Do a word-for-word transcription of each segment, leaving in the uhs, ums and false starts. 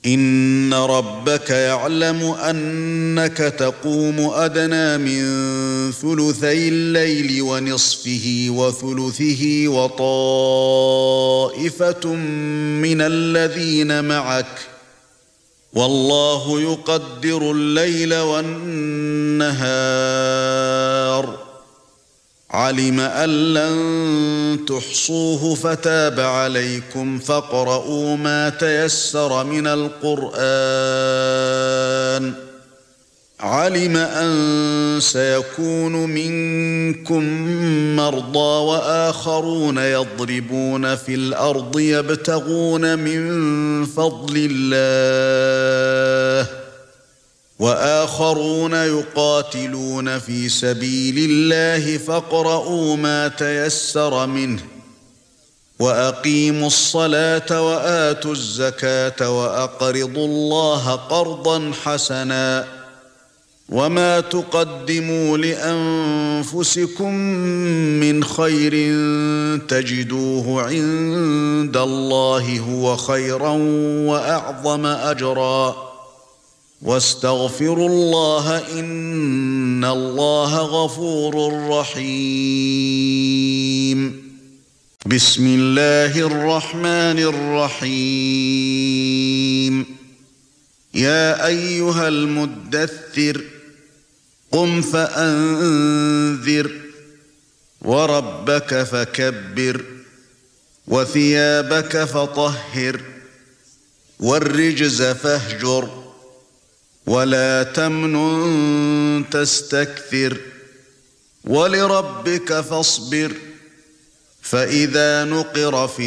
إن ربك يعلم أنك تقوم أدنى من ثلثي الليل ونصفه وثلثه وطائفة من الذين معك والله يقدر الليل والنهار علم أن لن تحصوه فتاب عليكم فاقرؤوا ما تيسر من القرآن علم أن سيكون منكم مرضى وآخرون يضربون في الأرض يبتغون من فضل الله وآخرون يقاتلون في سبيل الله فاقرؤوا ما تيسر منه وأقيموا الصلاة وآتوا الزكاة وأقرضوا الله قرضا حسنا وما تقدموا لأنفسكم من خير تجدوه عند الله هو خيرا وأعظم أجرا واستغفروا الله إن الله غفور رحيم بسم الله الرحمن الرحيم يا أيها المدثر قم فأنذر وربك فكبر وثيابك فطهر والرجز فاهجر ولا تمنن تستكثر ولربك فاصبر فإذا نقر في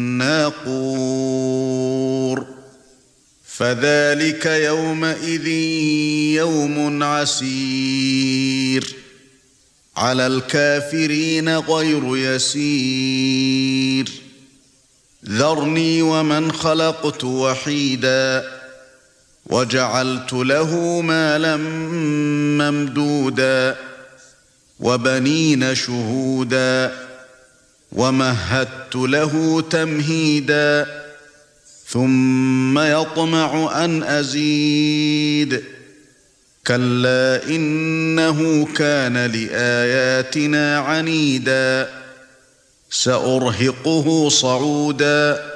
الناقور فذلك يومئذ يوم عسير على الكافرين غير يسير ذرني ومن خلقت وحيدا وجعلت له مالا ممدودا وبنين شهودا ومهدت له تمهيدا ثم يطمع أن أزيد كلا إنه كان لآياتنا عنيدا سأرهقه صعودا